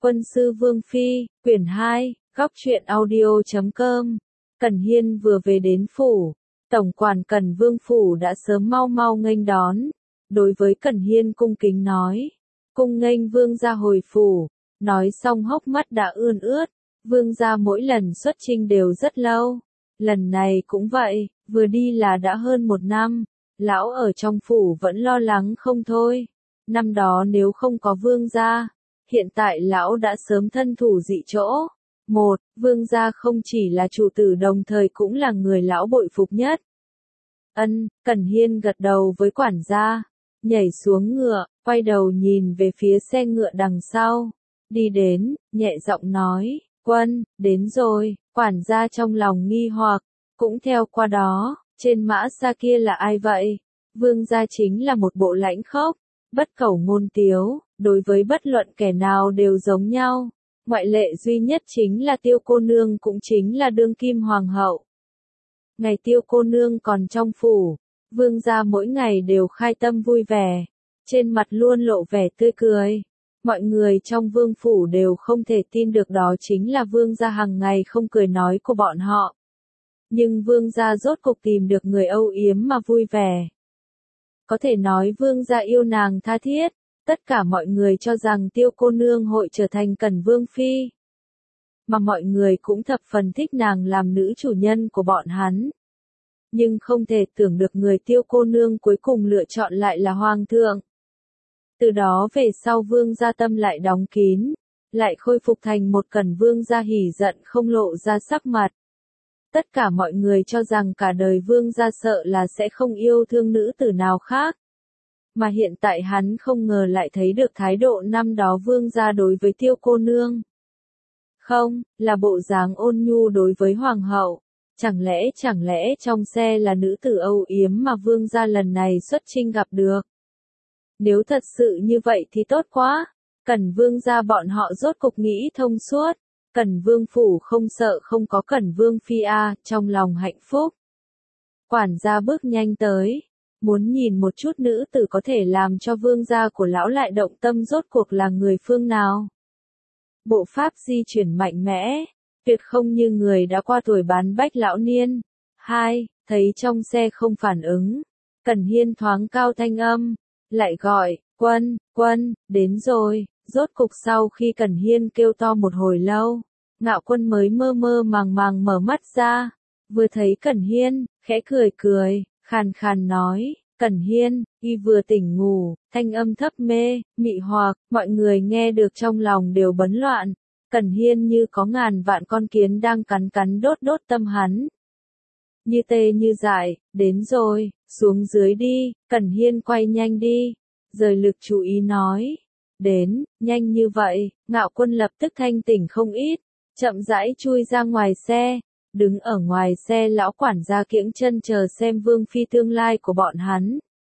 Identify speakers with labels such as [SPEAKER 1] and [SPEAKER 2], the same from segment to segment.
[SPEAKER 1] Quân sư Vương Phi, quyển 2, góc truyện audio.com. Cẩn Hiên vừa về đến phủ, tổng quản Cẩn Vương phủ đã sớm mau mau nghênh đón. Đối với Cẩn Hiên cung kính nói, cung nghênh vương gia hồi phủ. Nói xong hốc mắt đã ươn ướt. Vương gia mỗi lần xuất chinh đều rất lâu, lần này cũng vậy, vừa đi là đã hơn 1 năm. Lão ở trong phủ vẫn lo lắng không thôi. Năm đó nếu không có vương gia, hiện tại lão đã sớm thân thủ dị chỗ. Vương gia không chỉ là chủ tử đồng thời cũng là người lão bội phục nhất. Cẩn Hiên gật đầu với quản gia, nhảy xuống ngựa, quay đầu nhìn về phía xe ngựa đằng sau. Đi đến, nhẹ giọng nói, Quân, đến rồi. Quản gia trong lòng nghi hoặc, cũng theo qua đó, trên mã xa kia là ai vậy? Vương gia chính là một bộ lãnh khốc, bất cẩu ngôn tiếu, đối với bất luận kẻ nào đều giống nhau. Ngoại lệ duy nhất chính là Tiêu cô nương, cũng chính là đương kim hoàng hậu. Ngày Tiêu cô nương còn trong phủ, vương gia mỗi ngày đều khai tâm vui vẻ, trên mặt luôn lộ vẻ tươi cười. Mọi người trong vương phủ đều không thể tin được đó chính là vương gia hàng ngày không cười nói của bọn họ. Nhưng vương gia rốt cục tìm được người âu yếm mà vui vẻ. Có thể nói vương gia yêu nàng tha thiết, tất cả mọi người cho rằng Tiêu cô nương hội trở thành Cẩn Vương Phi. Mà mọi người cũng thập phần thích nàng làm nữ chủ nhân của bọn hắn. Nhưng không thể tưởng được người Tiêu cô nương cuối cùng lựa chọn lại là hoàng thượng. Từ đó về sau vương gia tâm lại đóng kín, lại khôi phục thành một Cẩn vương gia hỉ giận không lộ ra sắc mặt. Tất cả mọi người cho rằng cả đời vương gia sợ là sẽ không yêu thương nữ tử nào khác. Mà hiện tại hắn không ngờ lại thấy được thái độ năm đó vương gia đối với Tiêu cô nương. Không, là bộ dáng ôn nhu đối với hoàng hậu. Chẳng lẽ trong xe là nữ tử âu yếm mà vương gia lần này xuất chinh gặp được. Nếu thật sự như vậy thì tốt quá. Cẩn vương gia bọn họ rốt cục nghĩ thông suốt. Cẩn vương phủ không sợ không có Cẩn vương phi a, trong lòng hạnh phúc. Quản gia bước nhanh tới, muốn nhìn một chút nữ tử có thể làm cho vương gia của lão lại động tâm rốt cuộc là người phương nào. Bộ pháp di chuyển mạnh mẽ, tuyệt không như người đã qua tuổi bán bách lão niên. Thấy trong xe không phản ứng, Cẩn Hiên thoáng cao thanh âm, lại gọi, Quân, đến rồi. Rốt cục sau khi Cẩn Hiên kêu to một hồi lâu, Ngạo Quân mới mơ mơ màng mở mắt ra. Vừa thấy Cẩn Hiên, khẽ cười, khàn nói, Cẩn Hiên, y vừa tỉnh ngủ, thanh âm thấp mê, mị hoặc, mọi người nghe được trong lòng đều bấn loạn. Cẩn Hiên như có ngàn vạn con kiến đang cắn đốt tâm hắn. Như tê như dại, đến rồi, xuống dưới đi. Cẩn Hiên quay nhanh đi, rời lực chú ý nói. Đến, nhanh như vậy. Ngạo Quân lập tức thanh tỉnh không ít, chậm rãi chui ra ngoài xe. Đứng ở ngoài xe lão quản gia kiễng chân chờ xem vương phi tương lai của bọn hắn.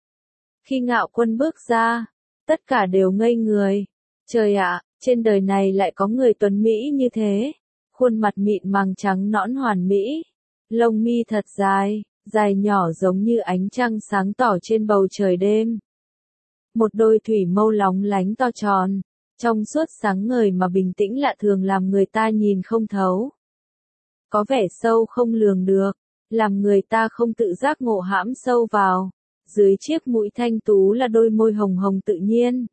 [SPEAKER 1] Khi Ngạo Quân bước ra, tất cả đều ngây người. Trời ạ, trên đời này lại có người tuấn mỹ như thế. Khuôn mặt mịn màng trắng nõn hoàn mỹ, lông mi thật dài nhỏ giống như ánh trăng sáng tỏ trên bầu trời đêm. Một đôi thủy mâu lóng lánh to tròn, trong suốt sáng ngời mà bình tĩnh lạ thường làm người ta nhìn không thấu. Có vẻ sâu không lường được, làm người ta không tự giác ngộ hãm sâu vào. Dưới chiếc mũi thanh tú là đôi môi hồng hồng tự nhiên,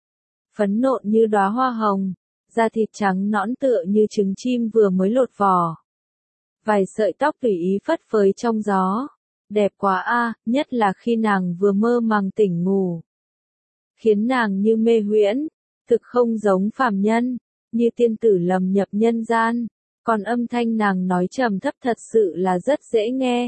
[SPEAKER 1] phấn nộn như đóa hoa hồng, da thịt trắng nõn tựa như trứng chim vừa mới lột vỏ. Vài sợi tóc tùy ý phất phới trong gió, đẹp quá a, nhất là khi nàng vừa mơ màng tỉnh ngủ. Khiến nàng như mê huyễn, thực không giống phàm nhân, như tiên tử lầm nhập nhân gian, còn âm thanh nàng nói trầm thấp thật sự là rất dễ nghe.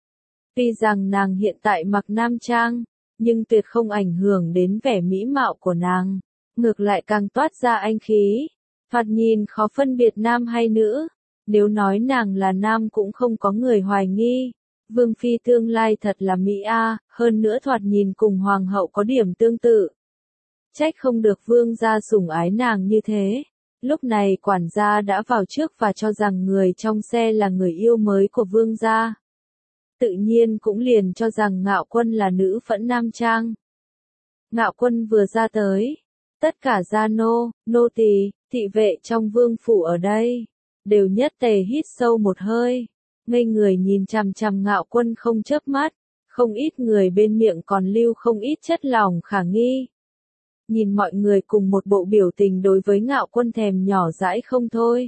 [SPEAKER 1] Tuy rằng nàng hiện tại mặc nam trang, nhưng tuyệt không ảnh hưởng đến vẻ mỹ mạo của nàng, ngược lại càng toát ra anh khí, thoạt nhìn khó phân biệt nam hay nữ. Nếu nói nàng là nam cũng không có người hoài nghi. Vương phi tương lai thật là mỹ a, hơn nữa thoạt nhìn cùng hoàng hậu có điểm tương tự. Trách không được vương gia sủng ái nàng như thế. Lúc này quản gia đã vào trước và cho rằng người trong xe là người yêu mới của vương gia. Tự nhiên cũng liền cho rằng Ngạo Quân là nữ phẫn nam trang. Ngạo Quân vừa ra tới, tất cả gia nô tỳ, Thị vệ trong vương phủ ở đây, đều nhất tề hít sâu một hơi, ngây người nhìn chằm chằm Ngạo Quân không chớp mắt, không ít người bên miệng còn lưu không ít chất lỏng khả nghi. Nhìn mọi người cùng một bộ biểu tình đối với Ngạo Quân thèm nhỏ dãi không thôi.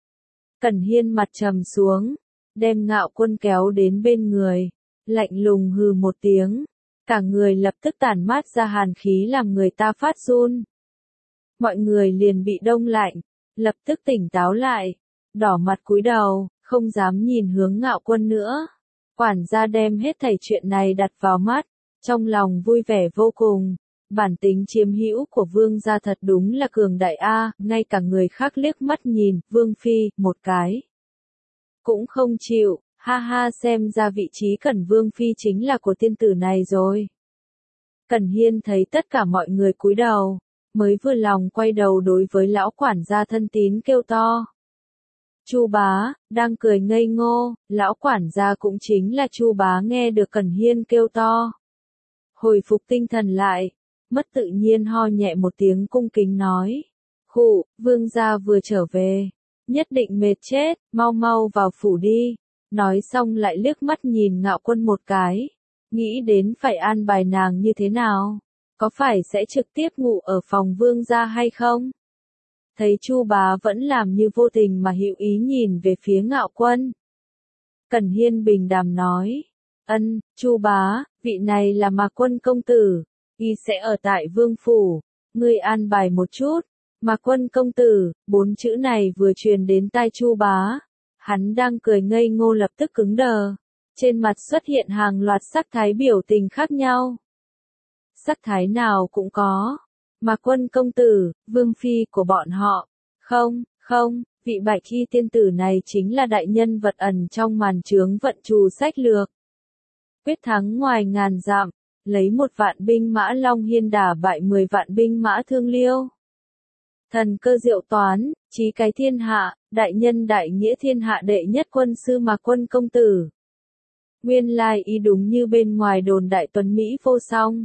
[SPEAKER 1] Cẩn Hiên mặt trầm xuống, đem Ngạo Quân kéo đến bên người, lạnh lùng hừ một tiếng, cả người lập tức tản mát ra hàn khí làm người ta phát run. Mọi người liền bị đông lạnh, lập tức tỉnh táo lại, đỏ mặt cúi đầu, không dám nhìn hướng Ngạo Quân nữa. Quản gia đem hết thảy chuyện này đặt vào mắt, trong lòng vui vẻ vô cùng. Bản tính chiếm hữu của vương gia thật đúng là cường đại a, ngay cả người khác liếc mắt nhìn, vương phi, một cái. Cũng không chịu, ha ha, xem ra vị trí Cẩn vương phi chính là của tiên tử này rồi. Cẩn Hiên thấy tất cả mọi người cúi đầu, mới vừa lòng quay đầu đối với lão quản gia thân tín kêu to. Chu bá, đang cười ngây ngô, lão quản gia cũng chính là Chu bá nghe được Cẩn Hiên kêu to. Hồi phục tinh thần lại, mất tự nhiên ho nhẹ một tiếng cung kính nói. Khụ, vương gia vừa trở về, nhất định mệt chết, mau mau vào phủ đi. Nói xong lại liếc mắt nhìn Ngạo Quân một cái, nghĩ đến phải an bài nàng như thế nào, có phải sẽ trực tiếp ngủ ở phòng vương gia hay không? Thấy Chu bá vẫn làm như vô tình mà hữu ý nhìn về phía Ngạo Quân. Cẩn Hiên bình đàm nói, Chu bá, vị này là Mạc Quân công tử, y sẽ ở tại vương phủ, ngươi an bài một chút. Mạc Quân công tử, 4 chữ này vừa truyền đến tai Chu bá, hắn đang cười ngây ngô lập tức cứng đờ, trên mặt xuất hiện hàng loạt sắc thái biểu tình khác nhau. Sắc thái nào cũng có. Mạc Quân công tử, vương phi của bọn họ. Không, vị bạch y tiên tử này chính là đại nhân vật ẩn trong màn chướng vận trù sách lược. Quyết thắng ngoài ngàn dặm, lấy 1 vạn binh mã Long Hiên đả bại 10 vạn binh mã Thương Liêu. Thần cơ diệu toán, trí cái thiên hạ, đại nhân đại nghĩa thiên hạ đệ nhất quân sư Mạc Quân công tử. Nguyên lai ý đúng như bên ngoài đồn đại tuấn Mỹ vô song.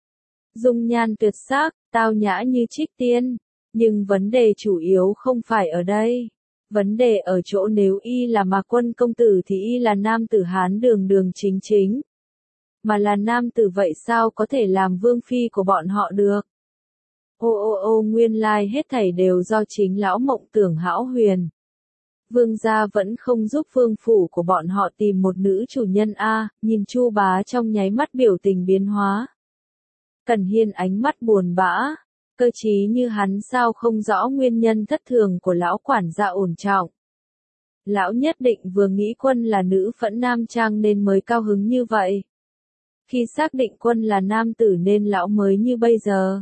[SPEAKER 1] Dung nhan tuyệt sắc, tao nhã như trích tiên, nhưng vấn đề chủ yếu không phải ở đây. Vấn đề ở chỗ nếu y là Mạc Quân công tử thì y là nam tử Hán đường đường chính chính. Mà là nam tử vậy sao có thể làm vương phi của bọn họ được? Nguyên lai hết thảy đều do chính lão mộng tưởng hão huyền. Vương gia vẫn không giúp vương phủ của bọn họ tìm một nữ chủ nhân a, nhìn Chu bá trong nháy mắt biểu tình biến hóa. Cẩn Hiên ánh mắt buồn bã, cơ trí như hắn sao không rõ nguyên nhân thất thường của lão quản gia ổn trọng. Lão nhất định vừa nghĩ Quân là nữ phẫn nam trang nên mới cao hứng như vậy. Khi xác định Quân là nam tử nên lão mới như bây giờ.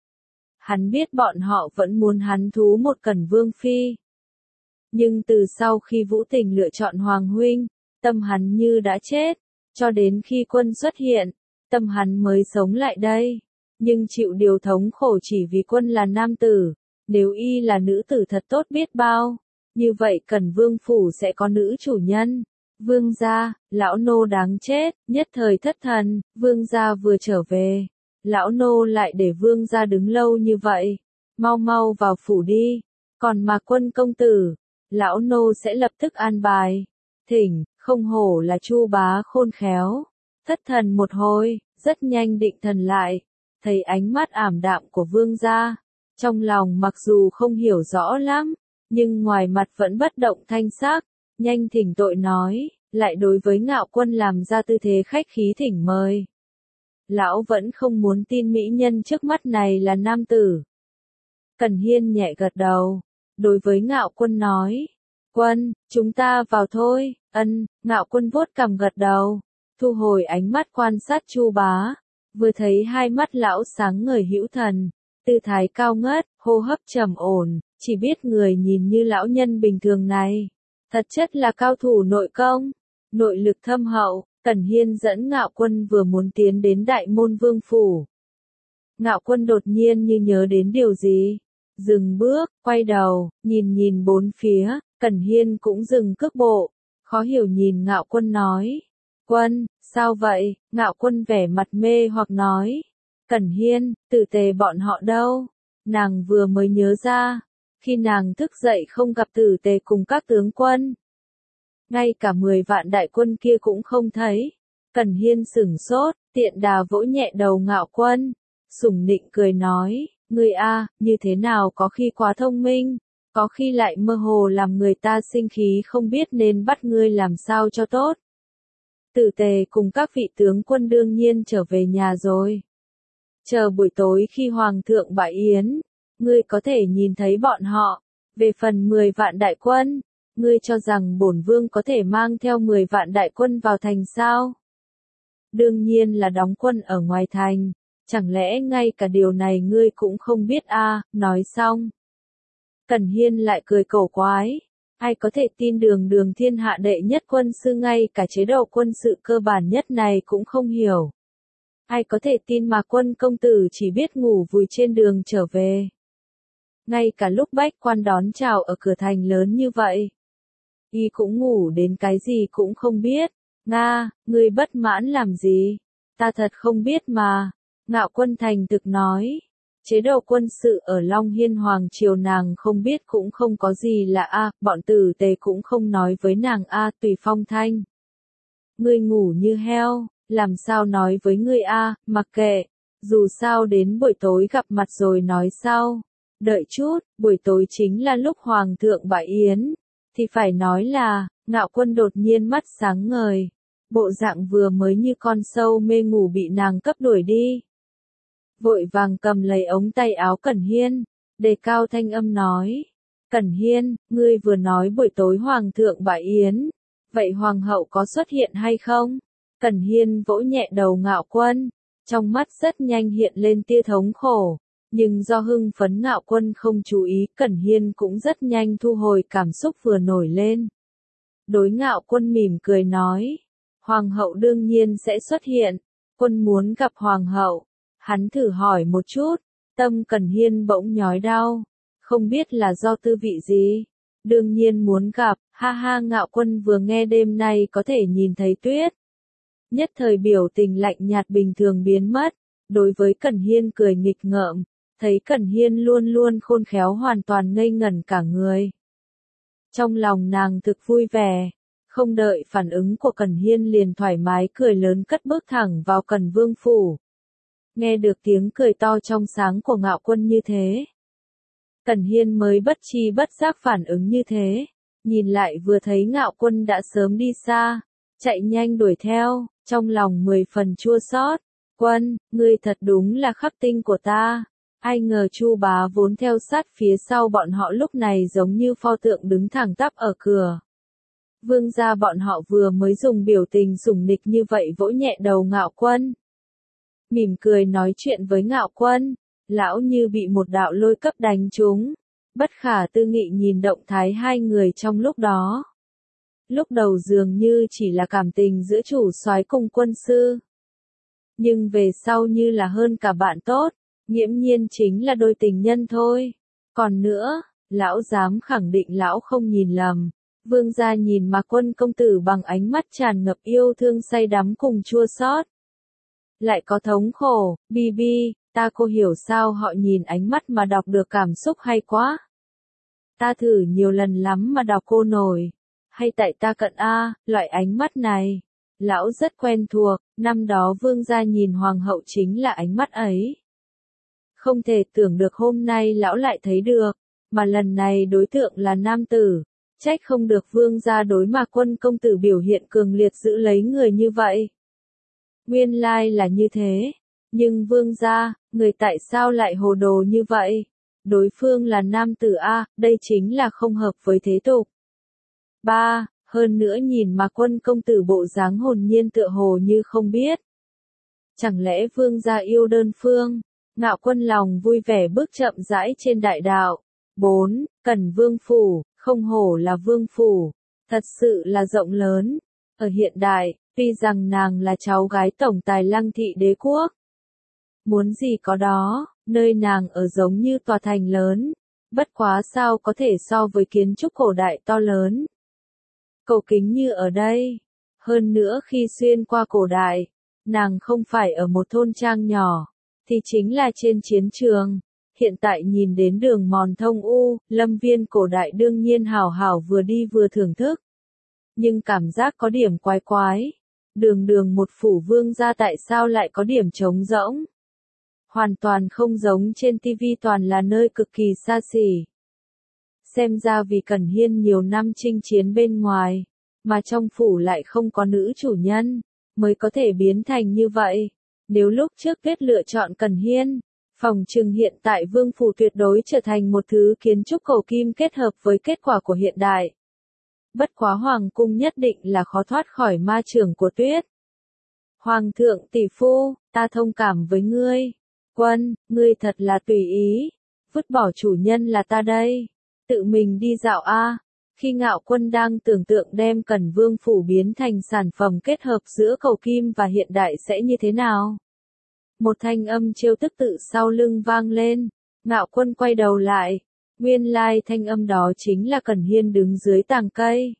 [SPEAKER 1] Hắn biết bọn họ vẫn muốn hắn thú một Cẩn vương phi. Nhưng từ sau khi Vũ Tình lựa chọn Hoàng huynh, tâm hắn như đã chết, cho đến khi Quân xuất hiện, tâm hắn mới sống lại đây. Nhưng chịu điều thống khổ chỉ vì Quân là nam tử, nếu y là nữ tử thật tốt biết bao. Như vậy Cẩn vương phủ sẽ có nữ chủ nhân. Vương gia, lão nô đáng chết, nhất thời thất thần, vương gia vừa trở về. Lão nô lại để vương gia đứng lâu như vậy. Mau mau vào phủ đi. Còn Mạc Quân công tử, lão nô sẽ lập tức an bài. Thỉnh, không hổ là Chu bá khôn khéo. Thất thần một hồi, rất nhanh định thần lại. Thấy ánh mắt ảm đạm của vương gia. Trong lòng mặc dù không hiểu rõ lắm, nhưng ngoài mặt vẫn bất động thanh sắc. Nhanh thỉnh tội nói, lại đối với Ngạo Quân làm ra tư thế khách khí thỉnh mời. Lão vẫn không muốn tin mỹ nhân trước mắt này là nam tử. Cẩn Hiên nhẹ gật đầu, đối với Ngạo Quân nói. Quân, chúng ta vào thôi. Ngạo Quân vuốt cằm gật đầu, thu hồi ánh mắt quan sát Chu bá. Vừa thấy hai mắt lão sáng ngời hữu thần, tư thái cao ngất, hô hấp trầm ổn, chỉ biết người nhìn như lão nhân bình thường này. Thật chất là cao thủ nội công, nội lực thâm hậu. Cẩn Hiên dẫn Ngạo Quân vừa muốn tiến đến Đại Môn Vương phủ. Ngạo Quân đột nhiên như nhớ đến điều gì. Dừng bước, quay đầu, nhìn bốn phía, Cẩn Hiên cũng dừng cước bộ. Khó hiểu nhìn Ngạo Quân nói. Quân, sao vậy? Ngạo Quân vẻ mặt mê hoặc nói. Cẩn Hiên, Tử Tề bọn họ đâu? Nàng vừa mới nhớ ra. Khi nàng thức dậy không gặp Tử Tề cùng các tướng quân. Ngay cả 10 vạn đại quân kia cũng không thấy. Cẩn Hiên sửng sốt, tiện đà vỗ nhẹ đầu Ngạo Quân. Sủng nịnh cười nói, ngươi a, như thế nào có khi quá thông minh, có khi lại mơ hồ làm người ta sinh khí không biết nên bắt ngươi làm sao cho tốt. Tử Tề cùng các vị tướng quân đương nhiên trở về nhà rồi. Chờ buổi tối khi Hoàng thượng bãi yến, ngươi có thể nhìn thấy bọn họ. Về phần 10 vạn đại quân, ngươi cho rằng bổn vương có thể mang theo 10 vạn đại quân vào thành sao? Đương nhiên là đóng quân ở ngoài thành, chẳng lẽ ngay cả điều này ngươi cũng không biết a? Nói xong. Cẩn Hiên lại cười cổ quái. Ai có thể tin Đường Đường thiên hạ đệ nhất quân sư ngay cả chế độ quân sự cơ bản nhất này cũng không hiểu. Ai có thể tin mà Quân công tử chỉ biết ngủ vùi trên đường trở về. Ngay cả lúc bách quan đón chào ở cửa thành lớn như vậy. Y cũng ngủ đến cái gì cũng không biết. Nga, ngươi bất mãn làm gì? Ta thật không biết mà. Ngạo Quân thành thực nói. Chế độ quân sự ở Long Hiên Hoàng triều nàng không biết cũng không có gì là a, bọn Tử Tề cũng không nói với nàng a, tùy phong thanh. Ngươi ngủ như heo, làm sao nói với ngươi a, mặc kệ, dù sao đến buổi tối gặp mặt rồi nói sau. Đợi chút, buổi tối chính là lúc Hoàng thượng bãi yến, thì phải nói là, Ngạo Quân đột nhiên mắt sáng ngời, bộ dạng vừa mới như con sâu mê ngủ bị nàng cấp đuổi đi. Vội vàng cầm lấy ống tay áo Cẩn Hiên, đề cao thanh âm nói. Cẩn Hiên, ngươi vừa nói buổi tối Hoàng thượng bãi yến, vậy Hoàng hậu có xuất hiện hay không? Cẩn Hiên vỗ nhẹ đầu Ngạo Quân, trong mắt rất nhanh hiện lên tia thống khổ, nhưng do hưng phấn Ngạo Quân không chú ý, Cẩn Hiên cũng rất nhanh thu hồi cảm xúc vừa nổi lên. Đối Ngạo Quân mỉm cười nói, Hoàng hậu đương nhiên sẽ xuất hiện, quân muốn gặp Hoàng hậu. Hắn thử hỏi một chút, tâm Cẩn Hiên bỗng nhói đau, không biết là do tư vị gì. Đương nhiên muốn gặp, ha ha. Ngạo Quân vừa nghe đêm nay có thể nhìn thấy tuyết. Nhất thời biểu tình lạnh nhạt bình thường biến mất, đối với Cẩn Hiên cười nghịch ngợm, thấy Cẩn Hiên luôn luôn khôn khéo hoàn toàn ngây ngẩn cả người. Trong lòng nàng thực vui vẻ, không đợi phản ứng của Cẩn Hiên liền thoải mái cười lớn cất bước thẳng vào Cẩn Vương phủ. Nghe được tiếng cười to trong sáng của Ngạo Quân như thế, Cẩn Hiên mới bất tri bất giác phản ứng như thế, nhìn lại vừa thấy Ngạo Quân đã sớm đi xa, chạy nhanh đuổi theo, trong lòng 10 phần chua xót. Quân, ngươi thật đúng là khắc tinh của ta. Ai ngờ Chu bá vốn theo sát phía sau bọn họ lúc này giống như pho tượng đứng thẳng tắp ở cửa. Vương gia bọn họ vừa mới dùng biểu tình sủng nịch như vậy vỗ nhẹ đầu Ngạo Quân. Mỉm cười nói chuyện với Ngạo Quân, lão như bị một đạo lôi cấp đánh trúng, bất khả tư nghị nhìn động thái hai người trong lúc đó. Lúc đầu dường như chỉ là cảm tình giữa chủ soái cùng quân sư. Nhưng về sau như là hơn cả bạn tốt, nghiễm nhiên chính là đôi tình nhân thôi. Còn nữa, lão dám khẳng định lão không nhìn lầm. Vương gia nhìn mà Quân công tử bằng ánh mắt tràn ngập yêu thương say đắm cùng chua xót. Lại có thống khổ, Bibi, ta cô hiểu sao họ nhìn ánh mắt mà đọc được cảm xúc hay quá. Ta thử nhiều lần lắm mà đọc cô nổi. Hay tại ta cận a, loại ánh mắt này. Lão rất quen thuộc, năm đó vương gia nhìn hoàng hậu chính là ánh mắt ấy. Không thể tưởng được hôm nay lão lại thấy được, mà lần này đối tượng là nam tử. Trách không được vương gia đối mà Quân công tử biểu hiện cường liệt giữ lấy người như vậy. Nguyên lai là như thế, nhưng vương gia, người tại sao lại hồ đồ như vậy? Đối phương là nam tử a, đây chính là không hợp với thế tục. 3. Hơn nữa nhìn mà Quân công tử bộ dáng hồn nhiên tựa hồ như không biết. Chẳng lẽ vương gia yêu đơn phương? Ngạo Quân lòng vui vẻ bước chậm rãi trên đại đạo. 4. Cẩn Vương phủ, không hổ là vương phủ, thật sự là rộng lớn. Ở hiện đại, tuy rằng nàng là cháu gái tổng tài Lăng thị đế quốc. Muốn gì có đó, nơi nàng ở giống như tòa thành lớn. Bất quá sao có thể so với kiến trúc cổ đại to lớn. Cầu kính như ở đây. Hơn nữa khi xuyên qua cổ đại, nàng không phải ở một thôn trang nhỏ, thì chính là trên chiến trường. hiện tại nhìn đến đường mòn thông u, lâm viên cổ đại đương nhiên hảo hảo vừa đi vừa thưởng thức. Nhưng cảm giác có điểm quái quái. Đường đường một phủ vương gia tại sao lại có điểm trống rỗng? Hoàn toàn không giống trên TV, toàn là nơi cực kỳ xa xỉ. Xem ra vì Cẩn Hiên nhiều năm chinh chiến bên ngoài, mà trong phủ lại không có nữ chủ nhân, mới có thể biến thành như vậy. Nếu lúc trước Tuyết lựa chọn Cẩn Hiên, phòng trừng hiện tại vương phủ tuyệt đối trở thành một thứ kiến trúc cầu kim kết hợp với kết quả của hiện đại. Bất quá hoàng cung nhất định là khó thoát khỏi ma chưởng của Tuyết. Hoàng thượng tỷ phu, ta thông cảm với ngươi. Quân, ngươi thật là tùy ý. Vứt bỏ chủ nhân là ta đây. Tự mình đi dạo a. Khi Ngạo Quân đang tưởng tượng đem Cẩn Vương phủ biến thành sản phẩm kết hợp giữa cầu kim và hiện đại sẽ như thế nào? Một thanh âm trêu tức tự sau lưng vang lên. Ngạo Quân quay đầu lại. Nguyên lai thanh âm đó chính là Cẩn Hiên đứng dưới tàng cây.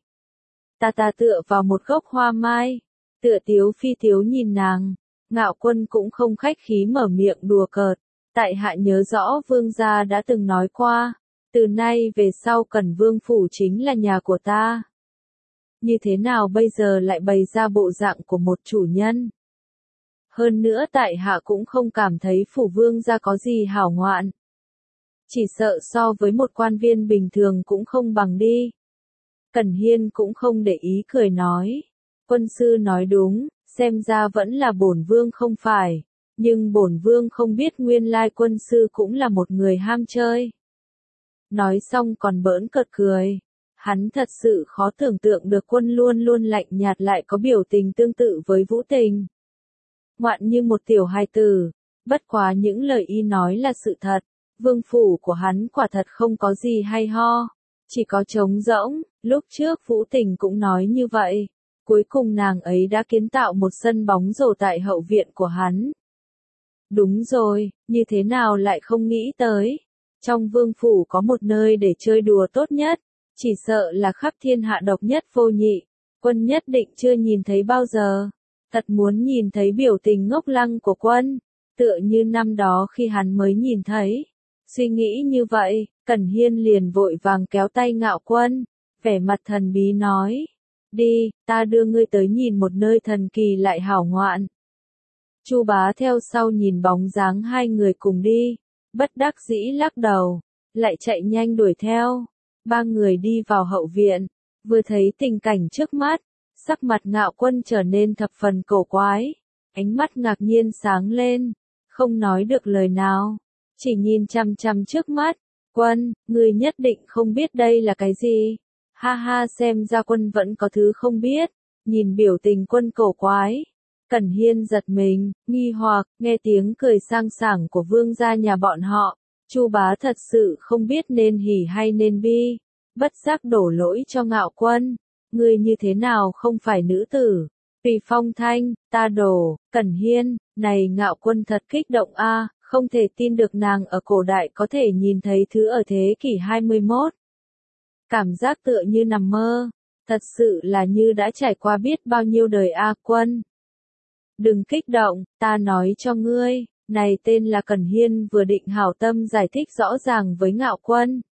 [SPEAKER 1] Ta tựa vào một gốc hoa mai. Tựa tiếu phi tiếu nhìn nàng. Ngạo Quân cũng không khách khí mở miệng đùa cợt. Tại hạ nhớ rõ vương gia đã từng nói qua. Từ nay về sau Cẩn Vương phủ chính là nhà của ta. Như thế nào bây giờ lại bày ra bộ dạng của một chủ nhân? Hơn nữa tại hạ cũng không cảm thấy phủ vương gia có gì hảo ngoạn. Chỉ sợ so với một quan viên bình thường cũng không bằng đi. Cẩn Hiên cũng không để ý cười nói. Quân sư nói đúng, xem ra vẫn là bổn vương không phải. Nhưng bổn vương không biết nguyên lai quân sư cũng là một người ham chơi. Nói xong còn bỡn cợt cười. Hắn thật sự khó tưởng tượng được Quân luôn luôn lạnh nhạt lại có biểu tình tương tự với Vũ Tình. Ngoạn như một tiểu hài tử. Bất quá những lời y nói là sự thật. Vương phủ của hắn quả thật không có gì hay ho. Chỉ có trống rỗng. Lúc trước Vũ Tình cũng nói như vậy. Cuối cùng nàng ấy đã kiến tạo một sân bóng rổ tại hậu viện của hắn. Đúng rồi, như thế nào lại không nghĩ tới. Trong vương phủ có một nơi để chơi đùa tốt nhất, chỉ sợ là khắp thiên hạ độc nhất vô nhị. Quân nhất định chưa nhìn thấy bao giờ. Thật muốn nhìn thấy biểu tình ngốc lăng của Quân, tựa như năm đó khi hắn mới nhìn thấy. Suy nghĩ như vậy, Cẩn Hiên liền vội vàng kéo tay Ngạo Quân, vẻ mặt thần bí nói. Đi, ta đưa ngươi tới nhìn một nơi thần kỳ lại hảo ngoạn. Chu Bá theo sau nhìn bóng dáng hai người cùng đi, bất đắc dĩ lắc đầu, lại chạy nhanh đuổi theo. Ba người đi vào hậu viện, vừa thấy tình cảnh trước mắt, sắc mặt Ngạo Quân trở nên thập phần cổ quái, ánh mắt ngạc nhiên sáng lên, không nói được lời nào, chỉ nhìn chằm chằm trước mắt. Quân, ngươi nhất định không biết đây là cái gì. Ha ha, xem ra Quân vẫn có thứ không biết. Nhìn biểu tình Quân cổ quái, Cẩn Hiên giật mình, nghi hoặc, nghe tiếng cười sang sảng của vương gia nhà bọn họ. Chu Bá thật sự không biết nên hỉ hay nên bi. Bất giác đổ lỗi cho Ngạo Quân. Ngươi như thế nào không phải nữ tử? Tùy Phong Thanh, ta đổ, Cẩn Hiên, này Ngạo Quân thật kích động a, không thể tin được nàng ở cổ đại có thể nhìn thấy thứ ở thế kỷ 21. Cảm giác tựa như nằm mơ, thật sự là như đã trải qua biết bao nhiêu đời a. Quân. Đừng kích động, ta nói cho ngươi, này tên là Cẩn Hiên vừa định hảo tâm giải thích rõ ràng với Ngạo Quân.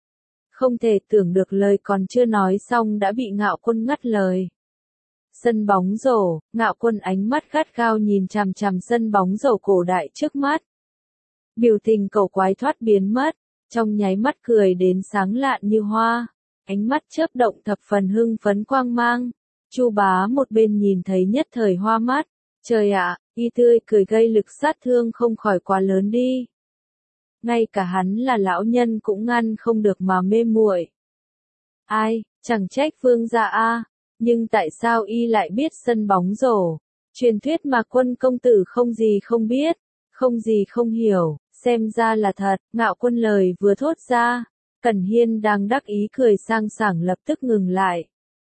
[SPEAKER 1] Không thể tưởng được lời còn chưa nói xong đã bị Ngạo Quân ngắt lời. Sân bóng rổ, Ngạo Quân ánh mắt gắt gao nhìn chằm chằm sân bóng rổ cổ đại trước mắt. Biểu tình cổ quái thoát biến mất, trong nháy mắt cười đến sáng lạn như hoa, ánh mắt chớp động thập phần hưng phấn quang mang. Chu Bá một bên nhìn thấy nhất thời hoa mắt, trời ạ, y tươi cười gây lực sát thương không khỏi quá lớn đi. Ngay cả hắn là lão nhân cũng ngăn không được mà mê muội. Ai, chẳng trách vương gia a, nhưng tại sao y lại biết sân bóng rổ? Truyền thuyết mà Quân công tử không gì không biết, không gì không hiểu, xem ra là thật. Ngạo Quân lời vừa thốt ra, Cẩn Hiên đang đắc ý cười sang sảng lập tức ngừng lại.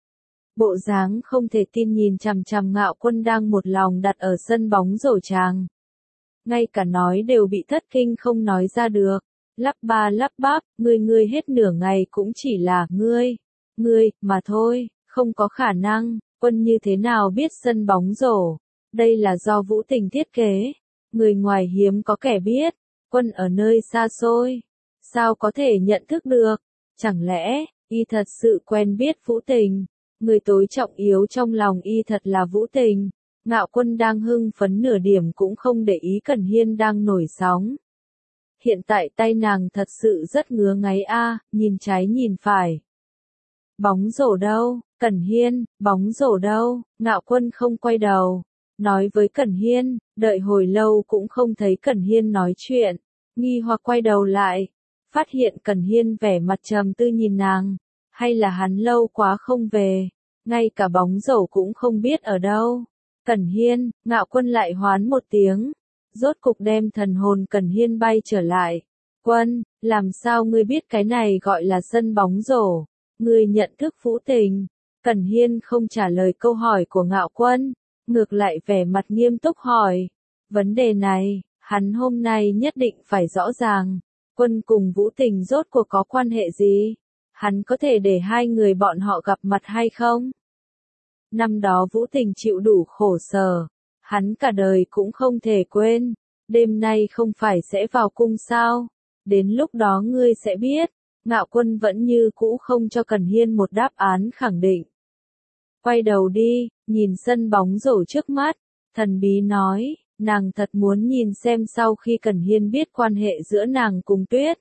[SPEAKER 1] Bộ dáng không thể tin nhìn chằm chằm Ngạo Quân đang một lòng đặt ở sân bóng rổ chàng. Ngay cả nói đều bị thất kinh không nói ra được. Lắp ba lắp bắp, ngươi hết nửa ngày cũng chỉ là ngươi, mà thôi, không có khả năng. Quân như thế nào biết sân bóng rổ? Đây là do Vũ Tình thiết kế. Người ngoài hiếm có kẻ biết. Quân ở nơi xa xôi, sao có thể nhận thức được? Chẳng lẽ, y thật sự quen biết Vũ Tình? Người tối trọng yếu trong lòng y thật là Vũ Tình. Ngạo Quân đang hưng phấn nửa điểm cũng không để ý Cẩn Hiên đang nổi sóng. Hiện tại tay nàng thật sự rất ngứa ngáy nhìn trái nhìn phải. Bóng rổ đâu, Cẩn Hiên, bóng rổ đâu? Ngạo Quân không quay đầu, nói với Cẩn Hiên, đợi hồi lâu cũng không thấy Cẩn Hiên nói chuyện, nghi hoặc quay đầu lại, phát hiện Cẩn Hiên vẻ mặt trầm tư nhìn nàng, hay là hắn lâu quá không về, ngay cả bóng rổ cũng không biết ở đâu. Cẩn Hiên, Ngạo Quân lại hoán một tiếng, rốt cục đem thần hồn Cẩn Hiên bay trở lại. Quân, làm sao ngươi biết cái này gọi là sân bóng rổ? Ngươi nhận thức Vũ Tình? Cẩn Hiên không trả lời câu hỏi của Ngạo Quân, ngược lại vẻ mặt nghiêm túc hỏi. Vấn đề này, hắn hôm nay nhất định phải rõ ràng. Quân cùng Vũ Tình rốt cuộc có quan hệ gì? Hắn có thể để hai người bọn họ gặp mặt hay không? Năm đó Vũ Tình chịu đủ khổ sở, hắn cả đời cũng không thể quên. Đêm nay không phải sẽ vào cung sao? Đến lúc đó ngươi sẽ biết. Ngạo Quân vẫn như cũ không cho Cẩn Hiên một đáp án khẳng định. Quay đầu đi, nhìn sân bóng rổ trước mắt, thần bí nói, nàng thật muốn nhìn xem sau khi Cẩn Hiên biết quan hệ giữa nàng cùng Tuyết.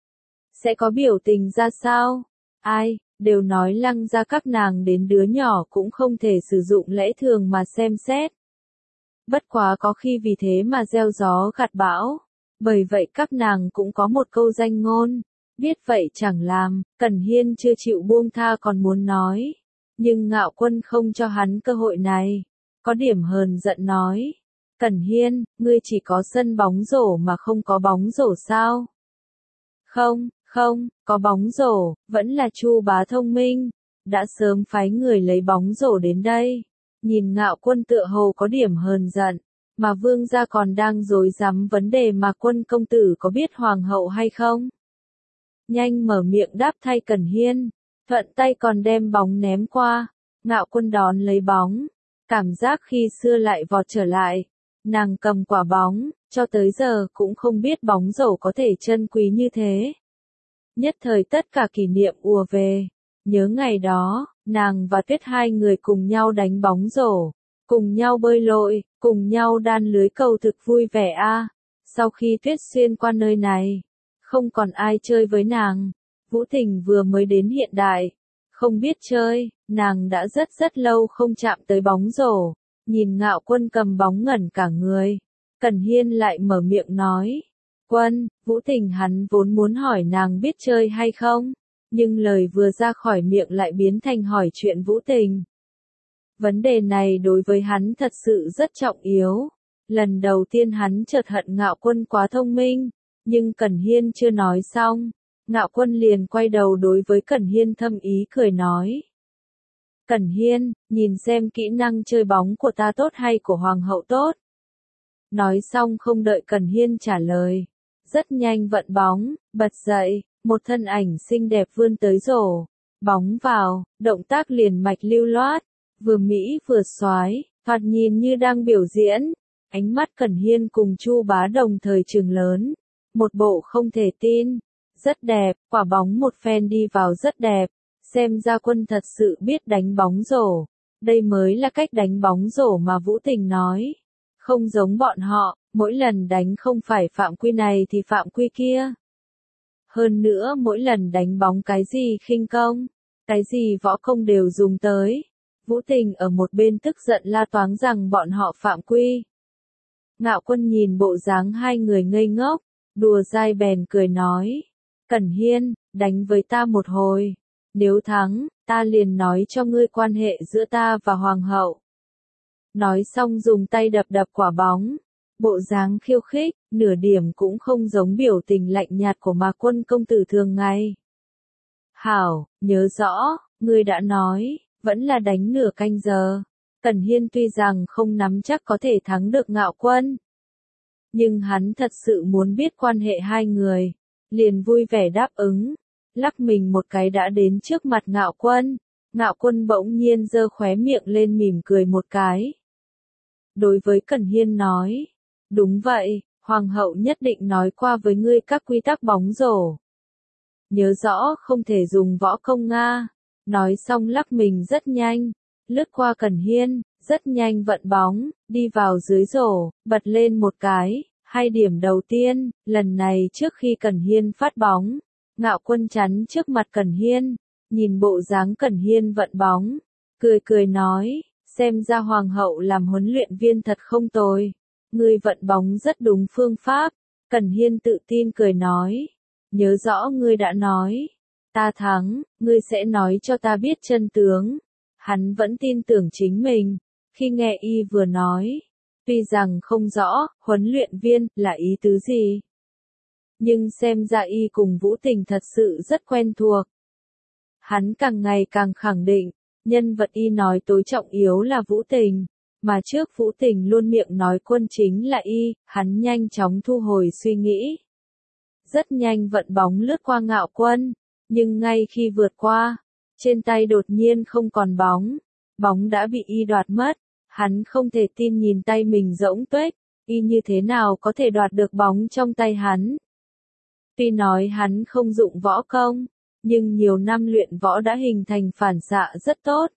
[SPEAKER 1] Sẽ có biểu tình ra sao? Ai, đều nói Lăng gia các nàng đến đứa nhỏ cũng không thể sử dụng lẽ thường mà xem xét. Bất quá có khi vì thế mà gieo gió gặt bão. Bởi vậy các nàng cũng có một câu danh ngôn. Biết vậy chẳng làm, Cẩn Hiên chưa chịu buông tha còn muốn nói. Nhưng Ngạo Quân không cho hắn cơ hội này. Có điểm hờn giận nói. Cẩn Hiên, ngươi chỉ có sân bóng rổ mà không có bóng rổ sao? Không, có bóng rổ, vẫn là Chu Bá thông minh. Đã sớm phái người lấy bóng rổ đến đây. Nhìn Ngạo Quân tựa hồ có điểm hờn giận. Mà Vương gia còn đang rối rắm vấn đề mà Quân công tử có biết hoàng hậu hay không? Nhanh mở miệng đáp thay Cẩn Hiên, thuận tay còn đem bóng ném qua. Ngạo Quân đón lấy bóng, cảm giác khi xưa lại vọt trở lại. Nàng cầm quả bóng, cho tới giờ cũng không biết bóng rổ có thể chân quý như thế. Nhất thời tất cả kỷ niệm ùa về, nhớ ngày đó, nàng và Tuyết hai người cùng nhau đánh bóng rổ, cùng nhau bơi lội, cùng nhau đan lưới cầu thực vui vẻ Sau khi Tuyết xuyên qua nơi này, không còn ai chơi với nàng. Vũ Tình vừa mới đến hiện đại, không biết chơi, nàng đã rất lâu không chạm tới bóng rổ. Nhìn Ngạo Quân cầm bóng ngẩn cả người, Cẩn Hiên lại mở miệng nói. Quân, Vũ Tình hắn vốn muốn hỏi nàng biết chơi hay không, nhưng lời vừa ra khỏi miệng lại biến thành hỏi chuyện Vũ Tình. Vấn đề này đối với hắn thật sự rất trọng yếu. Lần đầu tiên hắn chợt hận Ngạo Quân quá thông minh. Nhưng Cẩn Hiên chưa nói xong, Ngạo Quân liền quay đầu đối với Cẩn Hiên thâm ý cười nói. Cẩn Hiên, nhìn xem kỹ năng chơi bóng của ta tốt hay của Hoàng hậu tốt. Nói xong không đợi Cẩn Hiên trả lời, rất nhanh vận bóng, bật dậy, một thân ảnh xinh đẹp vươn tới rổ. Bóng vào, động tác liền mạch lưu loát, vừa mỹ vừa soái, thoạt nhìn như đang biểu diễn. Ánh mắt Cẩn Hiên cùng Chu Bá đồng thời trừng lớn. Một bộ không thể tin. Rất đẹp, quả bóng một phen đi vào rất đẹp. Xem ra Quân thật sự biết đánh bóng rổ. Đây mới là cách đánh bóng rổ mà Vũ Tình nói. Không giống bọn họ, mỗi lần đánh không phải phạm quy này thì phạm quy kia. Hơn nữa mỗi lần đánh bóng cái gì khinh công, cái gì võ công đều dùng tới. Vũ Tình ở một bên tức giận la toáng rằng bọn họ phạm quy. Ngạo Quân nhìn bộ dáng hai người ngây ngốc, đùa dai bèn cười nói. Cẩn Hiên, đánh với ta một hồi. Nếu thắng, ta liền nói cho ngươi quan hệ giữa ta và Hoàng hậu. Nói xong dùng tay đập đập quả bóng. Bộ dáng khiêu khích, nửa điểm cũng không giống biểu tình lạnh nhạt của Mạc Quân công tử thường ngày. Hảo, nhớ rõ, ngươi đã nói, vẫn là đánh nửa canh giờ. Cẩn Hiên tuy rằng không nắm chắc có thể thắng được Ngạo Quân, nhưng hắn thật sự muốn biết quan hệ hai người, liền vui vẻ đáp ứng, lắc mình một cái đã đến trước mặt Ngạo Quân. Ngạo Quân bỗng nhiên giơ khóe miệng lên mỉm cười một cái. Đối với Cẩn Hiên nói, đúng vậy, Hoàng hậu nhất định nói qua với ngươi các quy tắc bóng rổ. Nhớ rõ không thể dùng võ công Nga. Nói xong lắc mình rất nhanh, lướt qua Cẩn Hiên, rất nhanh vận bóng, đi vào dưới rổ, bật lên một cái, 2 điểm đầu tiên, lần này trước khi Cẩn Hiên phát bóng. Ngạo Quân chắn trước mặt Cẩn Hiên, nhìn bộ dáng Cẩn Hiên vận bóng, cười cười nói, xem ra Hoàng hậu làm huấn luyện viên thật không tồi. Ngươi vận bóng rất đúng phương pháp. Cẩn Hiên tự tin cười nói, nhớ rõ ngươi đã nói, ta thắng, ngươi sẽ nói cho ta biết chân tướng. Hắn vẫn tin tưởng chính mình, khi nghe y vừa nói, tuy rằng không rõ, huấn luyện viên, là ý tứ gì. Nhưng xem ra y cùng Vũ Tình thật sự rất quen thuộc. Hắn càng ngày càng khẳng định, nhân vật y nói tối trọng yếu là Vũ Tình, mà trước Vũ Tình luôn miệng nói quân chính là y, hắn nhanh chóng thu hồi suy nghĩ. Rất nhanh vận bóng lướt qua Ngạo Quân, nhưng ngay khi vượt qua, trên tay đột nhiên không còn bóng, bóng đã bị y đoạt mất, hắn không thể tin nhìn tay mình rỗng tuếch, y như thế nào có thể đoạt được bóng trong tay hắn. Tuy nói hắn không dụng võ công, nhưng nhiều năm luyện võ đã hình thành phản xạ rất tốt.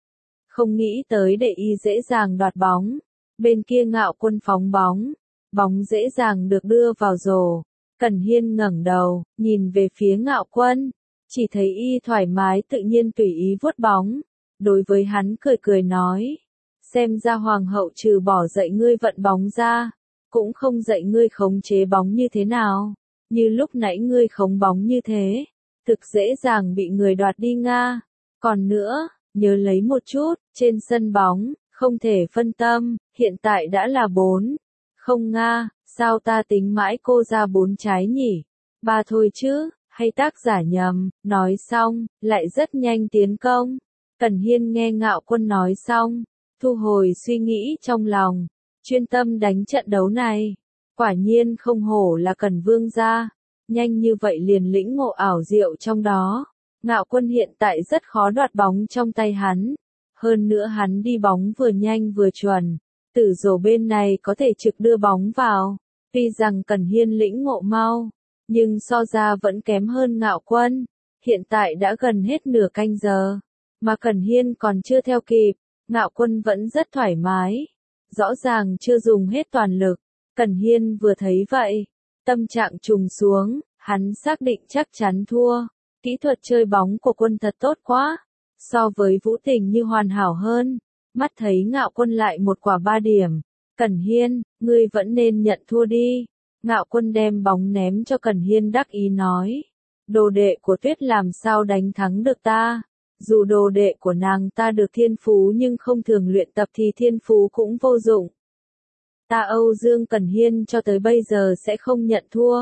[SPEAKER 1] Không nghĩ tới để y dễ dàng đoạt bóng, bên kia Ngạo Quân phóng bóng, bóng dễ dàng được đưa vào rổ. Cẩn Hiên ngẩng đầu, nhìn về phía Ngạo Quân, chỉ thấy y thoải mái tự nhiên tùy ý vuốt bóng. Đối với hắn cười cười nói, xem ra Hoàng hậu trừ bỏ dạy ngươi vận bóng ra, cũng không dạy ngươi khống chế bóng như thế nào. Như lúc nãy ngươi khống bóng như thế, thực dễ dàng bị người đoạt đi Nga. Còn nữa, nhớ lấy một chút, trên sân bóng, không thể phân tâm, hiện tại đã là 4. Không Nga, sao ta tính mãi cô ra 4 trái nhỉ? 3 thôi chứ, hay tác giả nhầm, nói xong, lại rất nhanh tiến công. Cẩn Hiên nghe Ngạo Quân nói xong, thu hồi suy nghĩ trong lòng, chuyên tâm đánh trận đấu này. Quả nhiên không hổ là Cẩn Vương gia, nhanh như vậy liền lĩnh ngộ ảo diệu trong đó. Ngạo Quân hiện tại rất khó đoạt bóng trong tay hắn, hơn nữa hắn đi bóng vừa nhanh vừa chuẩn, tử rổ bên này có thể trực đưa bóng vào. Tuy rằng Cẩn Hiên lĩnh ngộ mau, nhưng so ra vẫn kém hơn Ngạo Quân. Hiện tại đã gần hết nửa canh giờ, mà Cẩn Hiên còn chưa theo kịp, Ngạo Quân vẫn rất thoải mái, rõ ràng chưa dùng hết toàn lực. Cẩn Hiên vừa thấy vậy, tâm trạng trùng xuống, hắn xác định chắc chắn thua. Kỹ thuật chơi bóng của Quân thật tốt quá, so với Vũ Tình như hoàn hảo hơn. Mắt thấy Ngạo Quân lại một quả 3 điểm. Cẩn Hiên, ngươi vẫn nên nhận thua đi. Ngạo Quân đem bóng ném cho Cẩn Hiên đắc ý nói. Đồ đệ của Tuyết làm sao đánh thắng được ta? Dù đồ đệ của nàng ta được thiên phú nhưng không thường luyện tập thì thiên phú cũng vô dụng. Ta Âu Dương Cẩn Hiên cho tới bây giờ sẽ không nhận thua.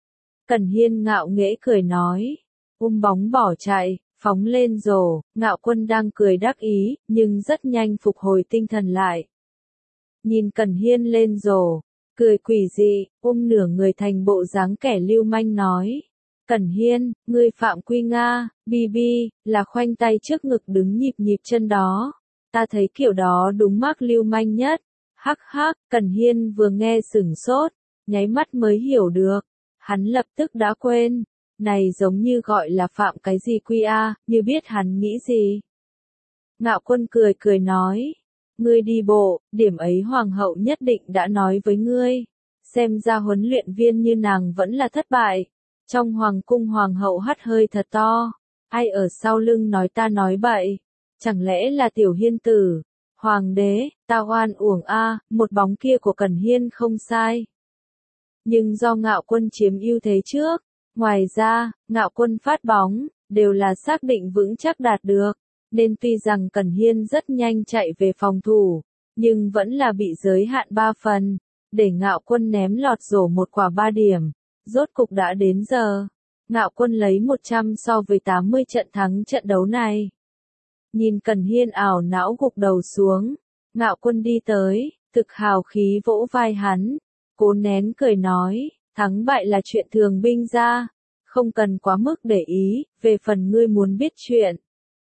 [SPEAKER 1] Cẩn Hiên ngạo nghễ cười nói. Bóng bỏ chạy, phóng lên rổ, Ngạo Quân đang cười đắc ý, nhưng rất nhanh phục hồi tinh thần lại. Nhìn Cẩn Hiên lên rổ, cười quỷ dị, nửa người thành bộ dáng kẻ lưu manh nói. Cẩn Hiên, ngươi phạm quy Nga, là khoanh tay trước ngực đứng nhịp nhịp chân đó. Ta thấy kiểu đó đúng mác lưu manh nhất. Hắc hắc, Cẩn Hiên vừa nghe sửng sốt, nháy mắt mới hiểu được. Hắn lập tức đã quên. Này giống như gọi là phạm cái gì quy a, như biết hắn nghĩ gì. Ngạo Quân cười cười nói. Ngươi đi bộ, điểm ấy Hoàng hậu nhất định đã nói với ngươi. Xem ra huấn luyện viên như nàng vẫn là thất bại. Trong Hoàng cung Hoàng hậu hắt hơi thật to. Ai ở sau lưng nói ta nói bậy? Chẳng lẽ là Tiểu Hiên tử? Hoàng đế, ta oan uổng a, một bóng kia của Cẩn Hiên không sai. Nhưng do Ngạo Quân chiếm ưu thế trước. Ngoài ra, Ngạo Quân phát bóng, đều là xác định vững chắc đạt được. Nên tuy rằng Cẩn Hiên rất nhanh chạy về phòng thủ, nhưng vẫn là bị giới hạn 3 phần. Để Ngạo Quân ném lọt rổ một quả 3 điểm. Rốt cục đã đến giờ. Ngạo Quân lấy 100 so với 80 trận thắng trận đấu này. Nhìn Cẩn Hiên ảo não gục đầu xuống. Ngạo Quân đi tới, thực hào khí vỗ vai hắn. Cố nén cười nói, thắng bại là chuyện thường binh ra. Không cần quá mức để ý, về phần ngươi muốn biết chuyện.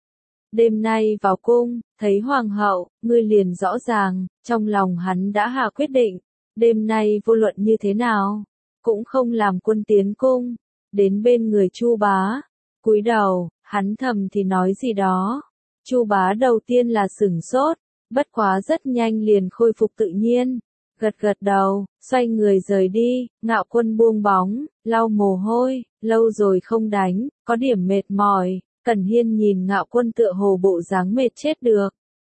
[SPEAKER 1] Đêm nay vào cung, thấy Hoàng hậu, ngươi liền rõ ràng, trong lòng hắn đã hạ quyết định. Đêm nay vô luận như thế nào, cũng không làm quân tiến cung, đến bên người Chu Bá, cúi đầu, hắn thầm thì nói gì đó. Chu Bá đầu tiên là sửng sốt, bất quá rất nhanh liền khôi phục tự nhiên, gật gật đầu, xoay người rời đi. Ngạo Quân buông bóng, lau mồ hôi, lâu rồi không đánh, có điểm mệt mỏi. Cẩn Hiên nhìn Ngạo Quân tựa hồ bộ dáng mệt chết được,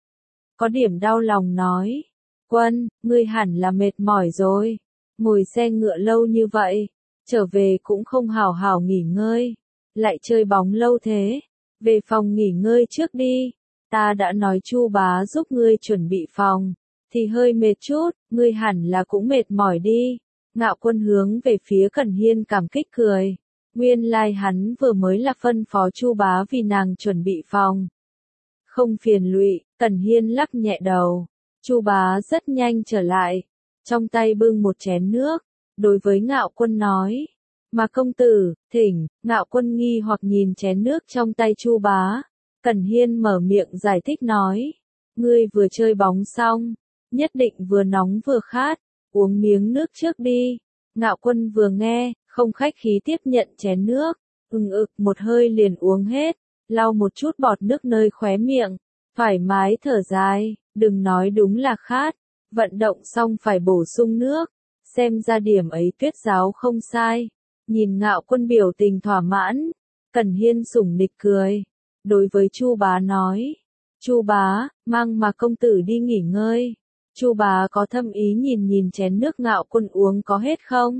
[SPEAKER 1] có điểm đau lòng nói, Quân, ngươi hẳn là mệt mỏi rồi, ngồi xe ngựa lâu như vậy, trở về cũng không hào hào nghỉ ngơi, lại chơi bóng lâu thế, về phòng nghỉ ngơi trước đi, ta đã nói Chu Bá giúp ngươi chuẩn bị phòng, thì hơi mệt chút, ngươi hẳn là cũng mệt mỏi đi. Ngạo Quân hướng về phía Cẩn Hiên cảm kích cười, nguyên lai hắn vừa mới là phân phó Chu Bá vì nàng chuẩn bị phòng. Không phiền lụy, Cẩn Hiên lắc nhẹ đầu. Chu Bá rất nhanh trở lại, trong tay bưng một chén nước, đối với Ngạo Quân nói, mà công tử, thỉnh. Ngạo Quân nghi hoặc nhìn chén nước trong tay Chu Bá. Cẩn Hiên mở miệng giải thích nói, ngươi vừa chơi bóng xong, nhất định vừa nóng vừa khát, uống miếng nước trước đi. Ngạo Quân vừa nghe, không khách khí tiếp nhận chén nước, một hơi liền uống hết, lau một chút bọt nước nơi khóe miệng, thoải mái thở dài, đừng nói đúng là khát, vận động xong phải bổ sung nước, xem ra điểm ấy Tuyết giáo không sai. Nhìn Ngạo Quân biểu tình thỏa mãn, Cẩn Hiên sủng nịch cười, đối với Chu Bá nói, Chu Bá, mang mà công tử đi nghỉ ngơi. Chu Bá có thâm ý nhìn nhìn chén nước Ngạo Quân uống có hết không?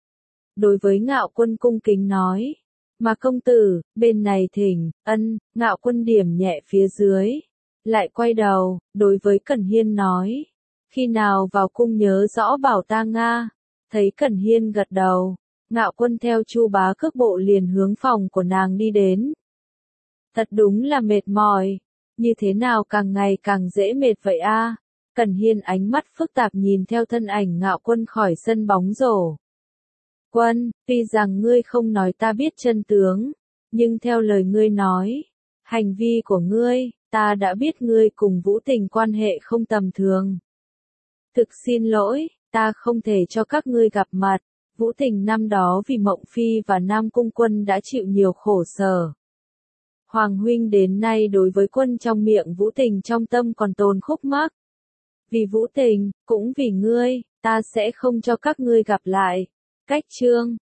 [SPEAKER 1] Đối với Ngạo Quân cung kính nói, mà công tử, bên này thỉnh. Ngạo Quân điểm nhẹ phía dưới, lại quay đầu, đối với Cẩn Hiên nói, khi nào vào cung nhớ rõ bảo ta Nga. Thấy Cẩn Hiên gật đầu, Ngạo Quân theo Chu Bá cước bộ liền hướng phòng của nàng đi đến. Thật đúng là mệt mỏi, như thế nào càng ngày càng dễ mệt vậy a? Cẩn Hiên ánh mắt phức tạp nhìn theo thân ảnh Ngạo Quân khỏi sân bóng rổ. Quân, tuy rằng ngươi không nói ta biết chân tướng, nhưng theo lời ngươi nói, hành vi của ngươi, ta đã biết ngươi cùng Vũ Tình quan hệ không tầm thường. Thực xin lỗi, ta không thể cho các ngươi gặp mặt. Vũ Tình năm đó vì Mộng Phi và Nam Cung Quân đã chịu nhiều khổ sở. Hoàng huynh đến nay đối với Quân trong miệng Vũ Tình trong tâm còn tồn khúc mắc. Vì Vũ Tình, cũng vì ngươi, ta sẽ không cho các ngươi gặp lại. Cách chương